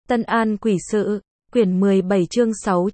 Tân An Quỷ Sự, quyển 17 chương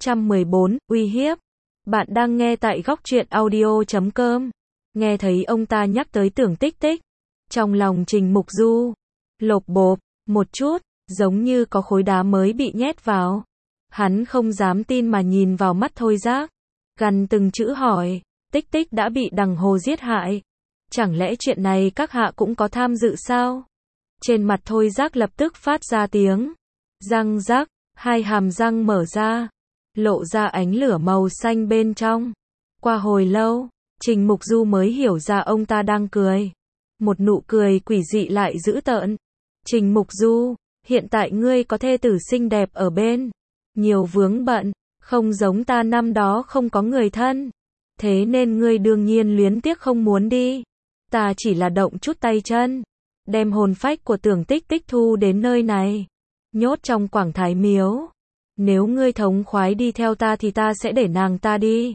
614, uy hiếp. Bạn đang nghe tại góc truyện audio.com. Nghe thấy ông ta nhắc tới Tưởng Tích Tích. Trong lòng Trình Mục Du, lộp bộp, một chút, giống như có khối đá mới bị nhét vào. Hắn không dám tin mà nhìn vào mắt Thôi Giác. Gằn từng chữ hỏi, Tích Tích đã bị Đằng Hồ giết hại. Chẳng lẽ chuyện này các hạ cũng có tham dự sao? Trên mặt Thôi Giác lập tức phát ra tiếng răng rắc, hai hàm răng mở ra, lộ ra ánh lửa màu xanh bên trong. Qua hồi lâu, Trình Mục Du mới hiểu ra ông ta đang cười. Một nụ cười quỷ dị lại dữ tợn. Trình Mục Du, hiện tại ngươi có thê tử xinh đẹp ở bên, nhiều vướng bận, không giống ta năm đó không có người thân. Thế nên ngươi đương nhiên luyến tiếc không muốn đi. Ta chỉ là động chút tay chân, đem hồn phách của Tưởng Tích Tích thu đến nơi này, nhốt trong Quảng Thái Miếu. Nếu ngươi thống khoái đi theo ta thì ta sẽ để nàng ta đi.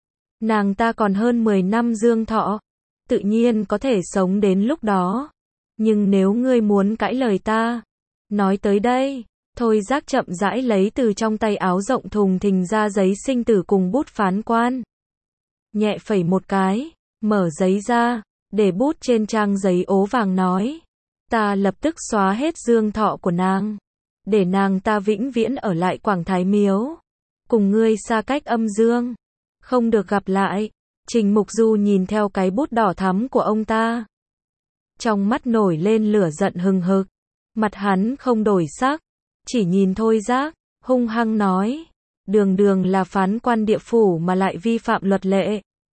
Nàng ta còn hơn 10 năm dương thọ, tự nhiên có thể sống đến lúc đó. Nhưng nếu ngươi muốn cãi lời ta. Nói tới đây, Thôi Giác chậm rãi lấy từ trong tay áo rộng thùng thình ra giấy sinh tử cùng bút phán quan. Nhẹ phẩy một cái, mở giấy ra, để bút trên trang giấy ố vàng nói. Ta lập tức xóa hết dương thọ của nàng, để nàng ta vĩnh viễn ở lại Quảng Thái Miếu, cùng ngươi xa cách âm dương, không được gặp lại. Trình Mục Du nhìn theo cái bút đỏ thắm của ông ta, trong mắt nổi lên lửa giận hừng hực. Mặt hắn không đổi sắc, chỉ nhìn Thôi Giác, hung hăng nói, đường đường là phán quan địa phủ mà lại vi phạm luật lệ,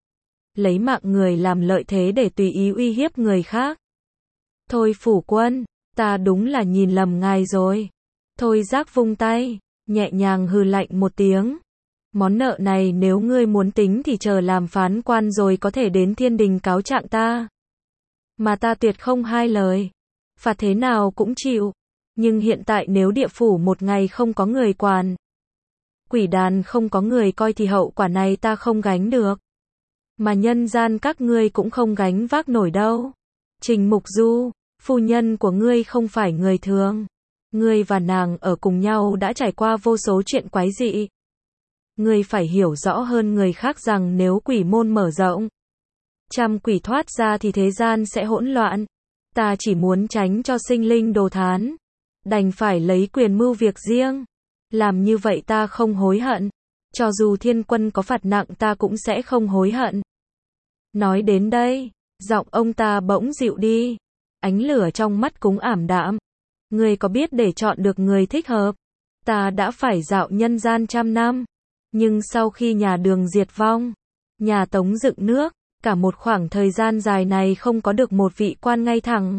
lấy mạng người làm lợi thế để tùy ý uy hiếp người khác. Thôi phủ quân, ta đúng là nhìn lầm ngài rồi. Thôi Giác vung tay, nhẹ nhàng hừ lạnh một tiếng. Món nợ này nếu ngươi muốn tính thì chờ làm phán quan rồi có thể đến thiên đình cáo trạng ta. Mà ta tuyệt không hai lời. Phạt thế nào cũng chịu. Nhưng hiện tại nếu địa phủ một ngày không có người quản, quỷ đàn không có người coi thì hậu quả này ta không gánh được. Mà nhân gian các ngươi cũng không gánh vác nổi đâu. Trình Mục Du, phu nhân của ngươi không phải người thường. Ngươi và nàng ở cùng nhau đã trải qua vô số chuyện quái dị. Ngươi phải hiểu rõ hơn người khác rằng nếu quỷ môn mở rộng, trăm quỷ thoát ra thì thế gian sẽ hỗn loạn. Ta chỉ muốn tránh cho sinh linh đồ thán, đành phải lấy quyền mưu việc riêng. Làm như vậy ta không hối hận. Cho dù thiên quân có phạt nặng ta cũng sẽ không hối hận. Nói đến đây, giọng ông ta bỗng dịu đi. Ánh lửa trong mắt cũng ảm đạm. Ngươi có biết để chọn được người thích hợp, ta đã phải dạo nhân gian trăm năm. Nhưng sau khi nhà Đường diệt vong, nhà Tống dựng nước, cả một khoảng thời gian dài này không có được một vị quan ngay thẳng.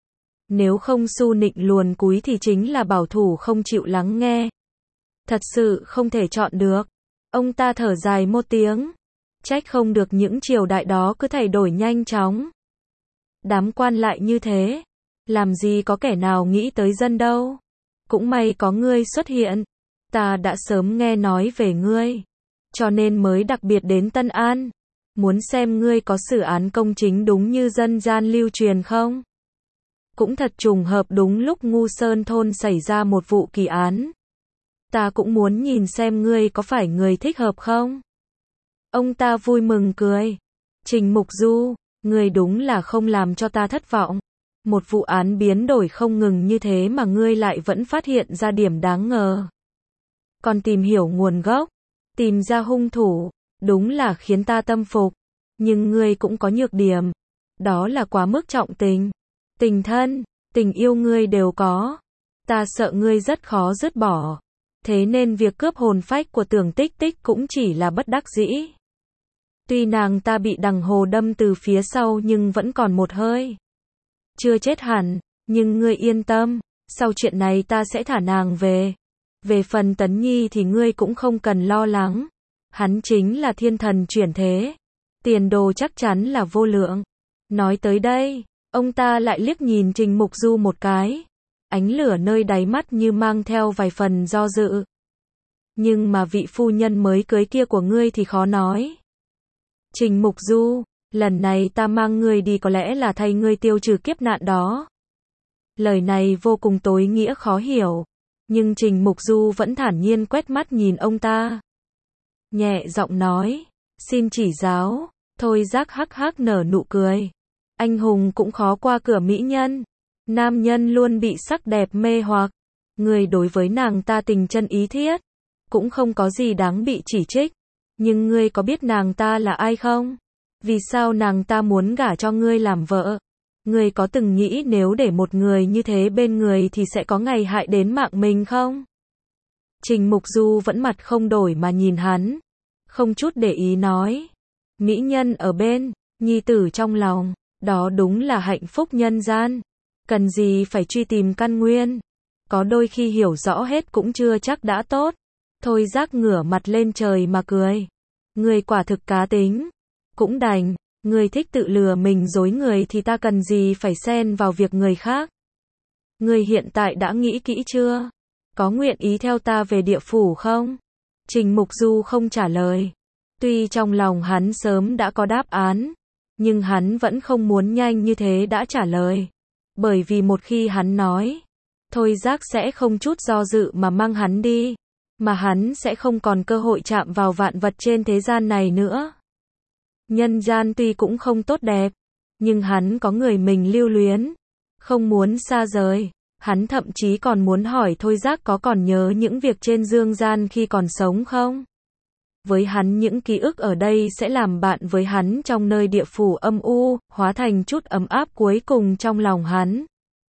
Nếu không su nịnh luồn cúi thì chính là bảo thủ không chịu lắng nghe. Thật sự không thể chọn được. Ông ta thở dài một tiếng. Trách không được những triều đại đó cứ thay đổi nhanh chóng. Đám quan lại như thế, làm gì có kẻ nào nghĩ tới dân đâu. Cũng may có ngươi xuất hiện. Ta đã sớm nghe nói về ngươi, cho nên mới đặc biệt đến Tân An. Muốn xem ngươi có xử án công chính đúng như dân gian lưu truyền không? Cũng thật trùng hợp đúng lúc Ngu Sơn thôn xảy ra một vụ kỳ án. Ta cũng muốn nhìn xem ngươi có phải người thích hợp không? Ông ta vui mừng cười. Trình Mục Du, ngươi đúng là không làm cho ta thất vọng. Một vụ án biến đổi không ngừng như thế mà ngươi lại vẫn phát hiện ra điểm đáng ngờ. Còn tìm hiểu nguồn gốc, tìm ra hung thủ, đúng là khiến ta tâm phục. Nhưng ngươi cũng có nhược điểm. Đó là quá mức trọng tình. Tình thân, tình yêu ngươi đều có. Ta sợ ngươi rất khó dứt bỏ. Thế nên việc cướp hồn phách của Tưởng Tích Tích cũng chỉ là bất đắc dĩ. Tuy nàng ta bị Đằng Hồ đâm từ phía sau nhưng vẫn còn một hơi. Chưa chết hẳn, nhưng ngươi yên tâm, sau chuyện này ta sẽ thả nàng về. Về phần Tấn Nhi thì ngươi cũng không cần lo lắng. Hắn chính là thiên thần chuyển thế. Tiền đồ chắc chắn là vô lượng. Nói tới đây, ông ta lại liếc nhìn Trình Mục Du một cái. Ánh lửa nơi đáy mắt như mang theo vài phần do dự. Nhưng mà vị phu nhân mới cưới kia của ngươi thì khó nói. Trình Mục Du, lần này ta mang ngươi đi có lẽ là thay ngươi tiêu trừ kiếp nạn đó. Lời này vô cùng tối nghĩa khó hiểu. Nhưng Trình Mục Du vẫn thản nhiên quét mắt nhìn ông ta. Nhẹ giọng nói, xin chỉ giáo. Thôi Giác hắc hắc nở nụ cười. Anh hùng cũng khó qua cửa mỹ nhân. Nam nhân luôn bị sắc đẹp mê hoặc. Người đối với nàng ta tình chân ý thiết. Cũng không có gì đáng bị chỉ trích. Nhưng ngươi có biết nàng ta là ai không? Vì sao nàng ta muốn gả cho ngươi làm vợ? Ngươi có từng nghĩ nếu để một người như thế bên người thì sẽ có ngày hại đến mạng mình không? Trình Mục Du vẫn mặt không đổi mà nhìn hắn. Không chút để ý nói. Mỹ nhân ở bên, nhi tử trong lòng. Đó đúng là hạnh phúc nhân gian. Cần gì phải truy tìm căn nguyên. Có đôi khi hiểu rõ hết cũng chưa chắc đã tốt. Thôi Giác ngửa mặt lên trời mà cười. Người quả thực cá tính. Cũng đành, người thích tự lừa mình dối người thì ta cần gì phải xen vào việc người khác. Người hiện tại đã nghĩ kỹ chưa? Có nguyện ý theo ta về địa phủ không? Trình Mục Du không trả lời. Tuy trong lòng hắn sớm đã có đáp án, nhưng hắn vẫn không muốn nhanh như thế đã trả lời. Bởi vì một khi hắn nói, Thôi Giác sẽ không chút do dự mà mang hắn đi, mà hắn sẽ không còn cơ hội chạm vào vạn vật trên thế gian này nữa. Nhân gian tuy cũng không tốt đẹp, nhưng hắn có người mình lưu luyến, không muốn xa rời. Hắn thậm chí còn muốn hỏi Thôi Giác có còn nhớ những việc trên dương gian khi còn sống không? Với hắn những ký ức ở đây sẽ làm bạn với hắn trong nơi địa phủ âm u, hóa thành chút ấm áp cuối cùng trong lòng hắn.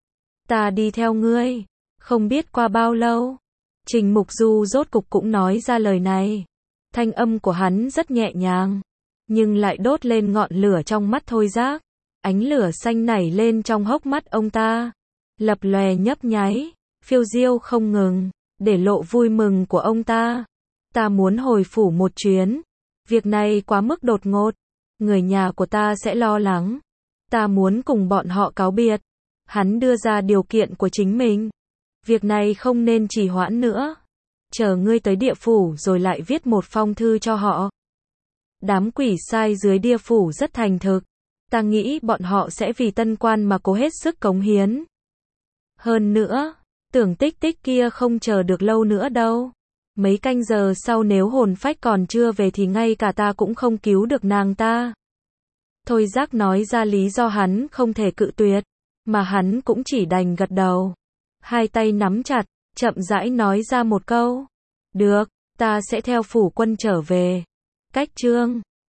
Ta đi theo ngươi. Không biết qua bao lâu, Trình Mục Du rốt cục cũng nói ra lời này. Thanh âm của hắn rất nhẹ nhàng, nhưng lại đốt lên ngọn lửa trong mắt Thôi Giác. Ánh lửa xanh nảy lên trong hốc mắt ông ta, lập lòe nhấp nháy, phiêu diêu không ngừng, để lộ vui mừng của ông ta. Ta muốn hồi phủ một chuyến. Việc này quá mức đột ngột. Người nhà của ta sẽ lo lắng. Ta muốn cùng bọn họ cáo biệt. Hắn đưa ra điều kiện của chính mình. Việc này không nên trì hoãn nữa. Chờ ngươi tới địa phủ rồi lại viết một phong thư cho họ. Đám quỷ sai dưới địa phủ rất thành thực. Ta nghĩ bọn họ sẽ vì tân quan mà cố hết sức cống hiến. Hơn nữa, Tưởng Tích Tích kia không chờ được lâu nữa đâu. Mấy canh giờ sau nếu hồn phách còn chưa về thì ngay cả ta cũng không cứu được nàng ta. Thôi Giác nói ra lý do hắn không thể cự tuyệt, mà hắn cũng chỉ đành gật đầu. Hai tay nắm chặt, chậm rãi nói ra một câu. Được, ta sẽ theo phủ quân trở về. Cách chương